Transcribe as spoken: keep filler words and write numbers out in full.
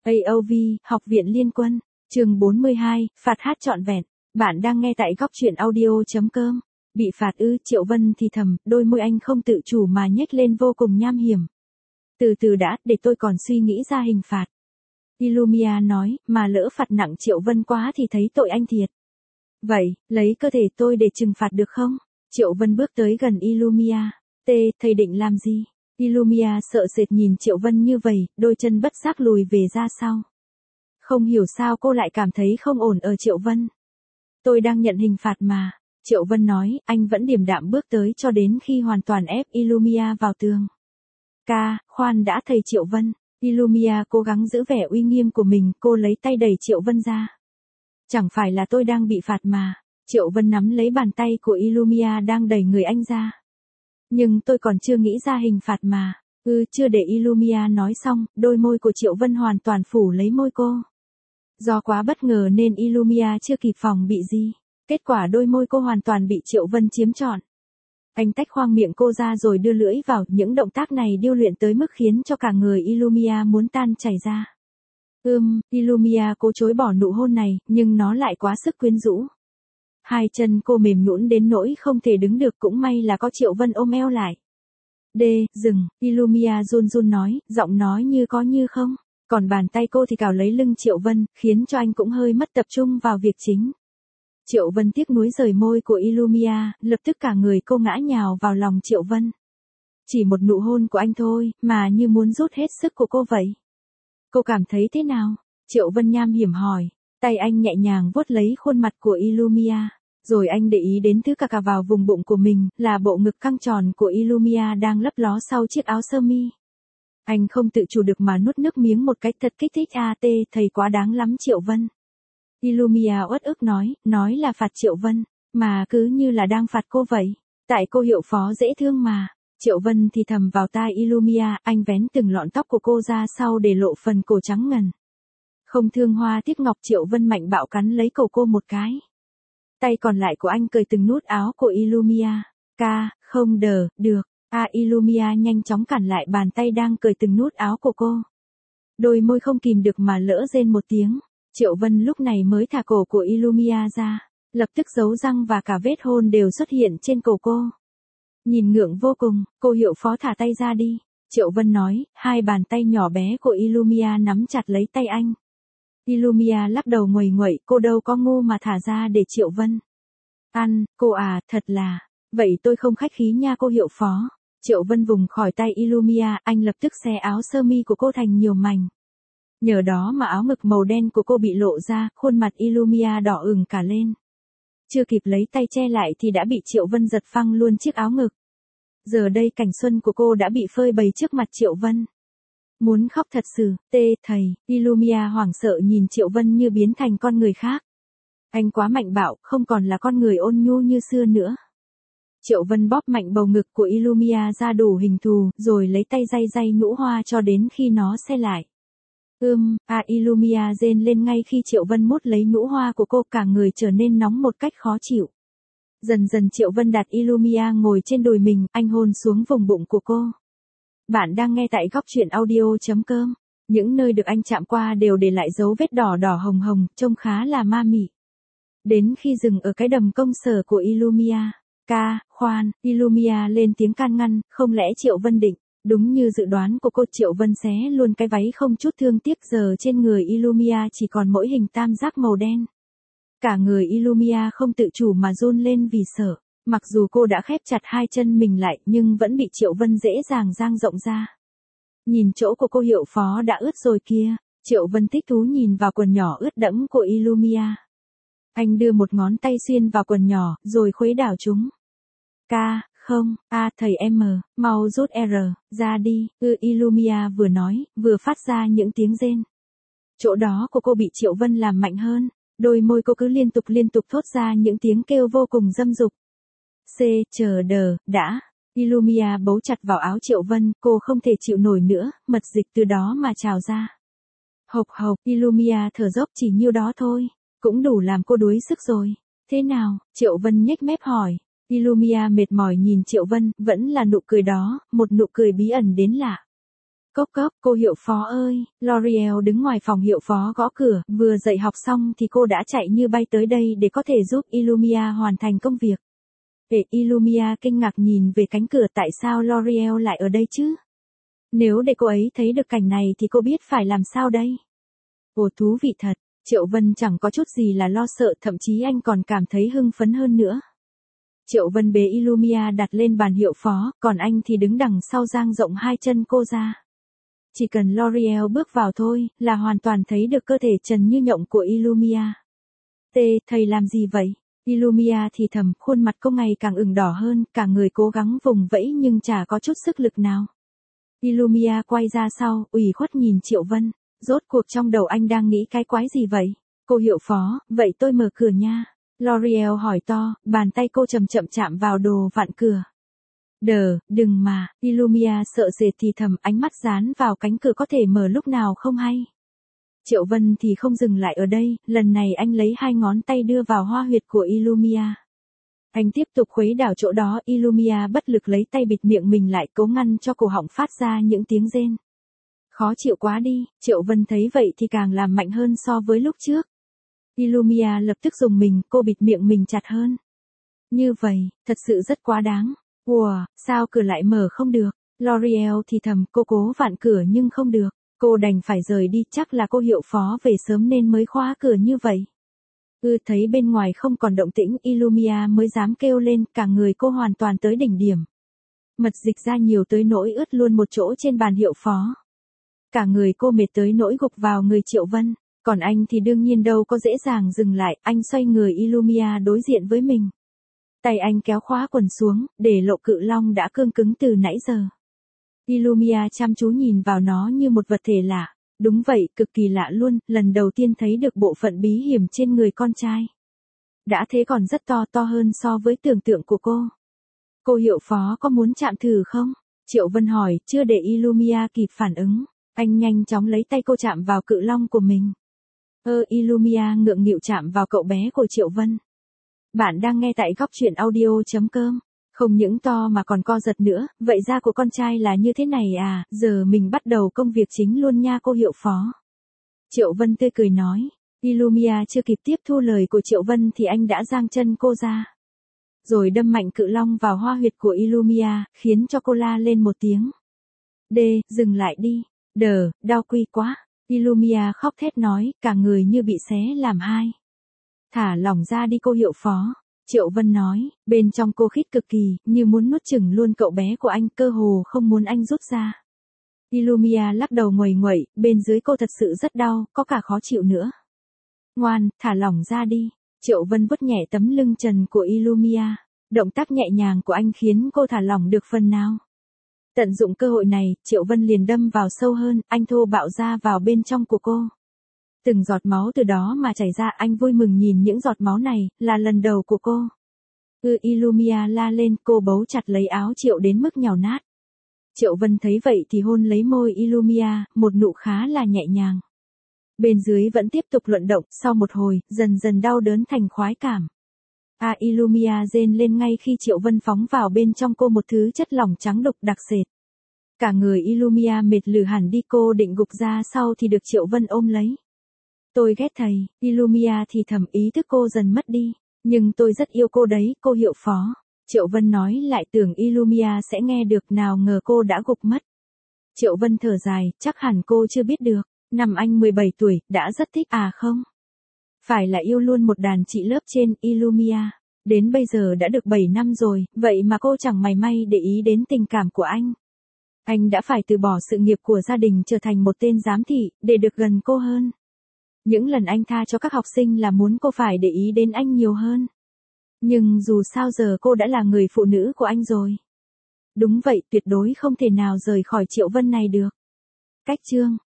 a o vê, Học viện Liên quân, chương bốn mươi hai, phạt hát trọn vẹn. Bạn đang nghe tại góc truyện audio.com. Bị phạt ư? Triệu Vân thì thầm, đôi môi anh không tự chủ mà nhếch lên vô cùng nham hiểm. Từ từ đã, để tôi còn suy nghĩ ra hình phạt. Illumia nói, mà lỡ phạt nặng Triệu Vân quá thì thấy tội anh thiệt. Vậy, lấy cơ thể tôi để trừng phạt được không? Triệu Vân bước tới gần Illumia. T, thầy định làm gì? Illumia sợ sệt nhìn Triệu Vân như vậy, đôi chân bất giác lùi về ra sau. Không hiểu sao cô lại cảm thấy không ổn ở Triệu Vân. Tôi đang nhận hình phạt mà. Triệu Vân nói, anh vẫn điềm đạm bước tới cho đến khi hoàn toàn ép Illumia vào tường. Ca, khoan đã thầy Triệu Vân. Illumia cố gắng giữ vẻ uy nghiêm của mình, cô lấy tay đẩy Triệu Vân ra. Chẳng phải là tôi đang bị phạt mà. Triệu Vân nắm lấy bàn tay của Illumia đang đẩy người anh ra. Nhưng tôi còn chưa nghĩ ra hình phạt mà. Ừ, chưa để Illumia nói xong, đôi môi của Triệu Vân hoàn toàn phủ lấy môi cô. Do quá bất ngờ nên Illumia chưa kịp phòng bị gì. Kết quả đôi môi cô hoàn toàn bị Triệu Vân chiếm trọn. Anh tách khoang miệng cô ra rồi đưa lưỡi vào, những động tác này điêu luyện tới mức khiến cho cả người Illumia muốn tan chảy ra. Ưm, Illumia cố chối bỏ nụ hôn này, nhưng nó lại quá sức quyến rũ. Hai chân cô mềm nhũn đến nỗi không thể đứng được, cũng may là có Triệu Vân ôm eo lại. D, dừng, Illumia run run nói, giọng nói như có như không. Còn bàn tay cô thì cào lấy lưng Triệu Vân, khiến cho anh cũng hơi mất tập trung vào việc chính. Triệu Vân tiếc nuối rời môi của Illumia, lập tức cả người cô ngã nhào vào lòng Triệu Vân. Chỉ một nụ hôn của anh thôi, mà như muốn rút hết sức của cô vậy. Cô cảm thấy thế nào? Triệu Vân nham hiểm hỏi. Tay anh nhẹ nhàng vuốt lấy khuôn mặt của Illumia. Rồi anh để ý đến thứ cà cà vào vùng bụng của mình, là bộ ngực căng tròn của Illumia đang lấp ló sau chiếc áo sơ mi. Anh không tự chủ được mà nuốt nước miếng một cách thật kích thích. A T, thầy quá đáng lắm Triệu Vân. Illumia uất ức nói, nói là phạt Triệu Vân, mà cứ như là đang phạt cô vậy. Tại cô hiệu phó dễ thương mà. Triệu Vân thì thầm vào tai Illumia, anh vén từng lọn tóc của cô ra sau để lộ phần cổ trắng ngần. Không thương hoa tiếc ngọc, Triệu Vân mạnh bạo cắn lấy cổ cô một cái. Tay còn lại của anh cởi từng nút áo của Illumia. Ca, không đờ, được. A Illumia nhanh chóng cản lại bàn tay đang cởi từng nút áo của cô. Đôi môi không kìm được mà lỡ rên một tiếng. Triệu Vân lúc này mới thả cổ của Illumia ra. Lập tức dấu răng và cả vết hôn đều xuất hiện trên cổ cô. Nhìn ngượng vô cùng, cô hiệu phó thả tay ra đi. Triệu Vân nói, hai bàn tay nhỏ bé của Illumia nắm chặt lấy tay anh. Illumia lắc đầu nguầy nguậy, cô đâu có ngu mà thả ra để Triệu Vân ăn, cô à, thật là, vậy tôi không khách khí nha cô hiệu phó. Triệu Vân vùng khỏi tay Illumia, anh lập tức xé áo sơ mi của cô thành nhiều mảnh. Nhờ đó mà áo ngực màu đen của cô bị lộ ra, khuôn mặt Illumia đỏ ửng cả lên. Chưa kịp lấy tay che lại thì đã bị Triệu Vân giật phăng luôn chiếc áo ngực. Giờ đây cảnh xuân của cô đã bị phơi bày trước mặt Triệu Vân. Muốn khóc thật sự, tê, thầy, Illumia hoảng sợ nhìn Triệu Vân như biến thành con người khác. Anh quá mạnh bạo, không còn là con người ôn nhu như xưa nữa. Triệu Vân bóp mạnh bầu ngực của Illumia ra đủ hình thù, rồi lấy tay day day nhũ hoa cho đến khi nó se lại. Ưm, à Illumia rên lên ngay khi Triệu Vân mút lấy nhũ hoa của cô, cả người trở nên nóng một cách khó chịu. Dần dần Triệu Vân đặt Illumia ngồi trên đùi mình, anh hôn xuống vùng bụng của cô. Bạn đang nghe tại góc truyện audio.com. Những nơi được anh chạm qua đều để lại dấu vết đỏ đỏ hồng hồng, trông khá là ma mị. Đến khi dừng ở cái đầm công sở của Illumia. Ca, khoan, Illumia lên tiếng can ngăn, không lẽ Triệu Vân định. Đúng như dự đoán của cô, Triệu Vân xé luôn cái váy không chút thương tiếc, giờ trên người Illumia chỉ còn mỗi hình tam giác màu đen. Cả người Illumia không tự chủ mà run lên vì sợ. Mặc dù cô đã khép chặt hai chân mình lại nhưng vẫn bị Triệu Vân dễ dàng dang rộng ra. Nhìn chỗ của cô hiệu phó đã ướt rồi kia. Triệu Vân thích thú nhìn vào quần nhỏ ướt đẫm của Illumia. Anh đưa một ngón tay xuyên vào quần nhỏ rồi khuấy đảo chúng. Ca, không, a thầy em, mau rút R ra đi. Ư Illumia vừa nói, vừa phát ra những tiếng rên. Chỗ đó của cô bị Triệu Vân làm mạnh hơn. Đôi môi cô cứ liên tục liên tục thốt ra những tiếng kêu vô cùng dâm dục. C, chờ đờ, đã. Illumia bấu chặt vào áo Triệu Vân, cô không thể chịu nổi nữa, mật dịch từ đó mà trào ra. Hộc hộc, Illumia thở dốc, chỉ nhiêu đó thôi, cũng đủ làm cô đuối sức rồi. Thế nào? Triệu Vân nhếch mép hỏi. Illumia mệt mỏi nhìn Triệu Vân, vẫn là nụ cười đó, một nụ cười bí ẩn đến lạ. Cốc cốc, cô hiệu phó ơi, L'Oreal đứng ngoài phòng hiệu phó gõ cửa, vừa dạy học xong thì cô đã chạy như bay tới đây để có thể giúp Illumia hoàn thành công việc. Để Illumia kinh ngạc nhìn về cánh cửa, tại sao L'Oreal lại ở đây chứ? Nếu để cô ấy thấy được cảnh này thì cô biết phải làm sao đây? Ồ, thú vị thật, Triệu Vân chẳng có chút gì là lo sợ, thậm chí anh còn cảm thấy hưng phấn hơn nữa. Triệu Vân bế Illumia đặt lên bàn hiệu phó, còn anh thì đứng đằng sau dang rộng hai chân cô ra. Chỉ cần L'Oreal bước vào thôi, là hoàn toàn thấy được cơ thể trần như nhộng của Illumia. Tê, thầy làm gì vậy? Illumia thì thầm, khuôn mặt cô ngày càng ửng đỏ hơn, cả người cố gắng vùng vẫy nhưng chả có chút sức lực nào. Illumia quay ra sau, ủy khuất nhìn Triệu Vân, rốt cuộc trong đầu anh đang nghĩ cái quái gì vậy? Cô hiệu phó, vậy tôi mở cửa nha. L'Oreal hỏi to, bàn tay cô chậm chậm chạm vào đồ vặn cửa. Đờ, đừng mà, Illumia sợ sệt thì thầm, ánh mắt dán vào cánh cửa có thể mở lúc nào không hay. Triệu Vân thì không dừng lại ở đây, lần này anh lấy hai ngón tay đưa vào hoa huyệt của Illumia. Anh tiếp tục khuấy đảo chỗ đó, Illumia bất lực lấy tay bịt miệng mình lại, cố ngăn cho cổ họng phát ra những tiếng rên. Khó chịu quá đi, Triệu Vân thấy vậy thì càng làm mạnh hơn so với lúc trước. Illumia lập tức dùng mình, cô bịt miệng mình chặt hơn. Như vậy, thật sự rất quá đáng. Ủa, sao cửa lại mở không được? L'Oreal thì thầm, cô cố vặn cửa nhưng không được. Cô đành phải rời đi, chắc là cô hiệu phó về sớm nên mới khóa cửa như vậy. Ừ, thấy bên ngoài không còn động tĩnh, Illumia mới dám kêu lên, cả người cô hoàn toàn tới đỉnh điểm. Mật dịch ra nhiều tới nỗi ướt luôn một chỗ trên bàn hiệu phó. Cả người cô mệt tới nỗi gục vào người Triệu Vân, còn anh thì đương nhiên đâu có dễ dàng dừng lại, anh xoay người Illumia đối diện với mình. Tay anh kéo khóa quần xuống, để lộ cự long đã cương cứng từ nãy giờ. Illumia chăm chú nhìn vào nó như một vật thể lạ. Đúng vậy, cực kỳ lạ luôn, lần đầu tiên thấy được bộ phận bí hiểm trên người con trai. Đã thế còn rất to, to hơn so với tưởng tượng của cô. Cô hiệu phó có muốn chạm thử không? Triệu Vân hỏi, chưa để Illumia kịp phản ứng. Anh nhanh chóng lấy tay cô chạm vào cự long của mình. Ơ, Illumia ngượng nghịu chạm vào cậu bé của Triệu Vân. Bạn đang nghe tại góc truyện audio.com. Không những to mà còn co giật nữa, vậy da của con trai là như thế này à, giờ mình bắt đầu công việc chính luôn nha cô hiệu phó. Triệu Vân tươi cười nói, Illumia chưa kịp tiếp thu lời của Triệu Vân thì anh đã giang chân cô ra. Rồi đâm mạnh cự long vào hoa huyệt của Illumia, khiến cho cô la lên một tiếng. Đê, dừng lại đi, đờ, đau quy quá. Illumia khóc thét nói, cả người như bị xé làm hai. Thả lỏng ra đi cô hiệu phó. Triệu Vân nói, bên trong cô khít cực kỳ, như muốn nuốt chửng luôn cậu bé của anh, cơ hồ không muốn anh rút ra. Illumia lắc đầu nguầy nguậy, bên dưới cô thật sự rất đau, có cả khó chịu nữa. Ngoan, thả lỏng ra đi. Triệu Vân vuốt nhẹ tấm lưng trần của Illumia. Động tác nhẹ nhàng của anh khiến cô thả lỏng được phần nào. Tận dụng cơ hội này, Triệu Vân liền đâm vào sâu hơn, anh thô bạo ra vào bên trong của cô. Từng giọt máu từ đó mà chảy ra, anh vui mừng nhìn những giọt máu này, là lần đầu của cô. Ừ, Illumia la lên, cô bấu chặt lấy áo Triệu đến mức nhào nát. Triệu Vân thấy vậy thì hôn lấy môi Illumia, một nụ khá là nhẹ nhàng. Bên dưới vẫn tiếp tục luận động, sau một hồi, dần dần đau đớn thành khoái cảm. À, Illumia rên lên ngay khi Triệu Vân phóng vào bên trong cô một thứ chất lỏng trắng đục đặc sệt. Cả người Illumia mệt lử hẳn đi, cô định gục ra sau thì được Triệu Vân ôm lấy. Tôi ghét thầy, Illumia thì thầm, ý thức cô dần mất đi. Nhưng tôi rất yêu cô đấy, cô hiệu phó. Triệu Vân nói lại, tưởng Illumia sẽ nghe được, nào ngờ cô đã gục mất. Triệu Vân thở dài, chắc hẳn cô chưa biết được. Năm anh mười bảy tuổi, đã rất thích à không? Phải là yêu luôn một đàn chị lớp trên, Illumia. Đến bây giờ đã được bảy năm rồi, vậy mà cô chẳng mảy may để ý đến tình cảm của anh. Anh đã phải từ bỏ sự nghiệp của gia đình trở thành một tên giám thị, để được gần cô hơn. Những lần anh tha cho các học sinh là muốn cô phải để ý đến anh nhiều hơn. Nhưng dù sao giờ cô đã là người phụ nữ của anh rồi. Đúng vậy, tuyệt đối không thể nào rời khỏi Triệu Vân này được. Cách chương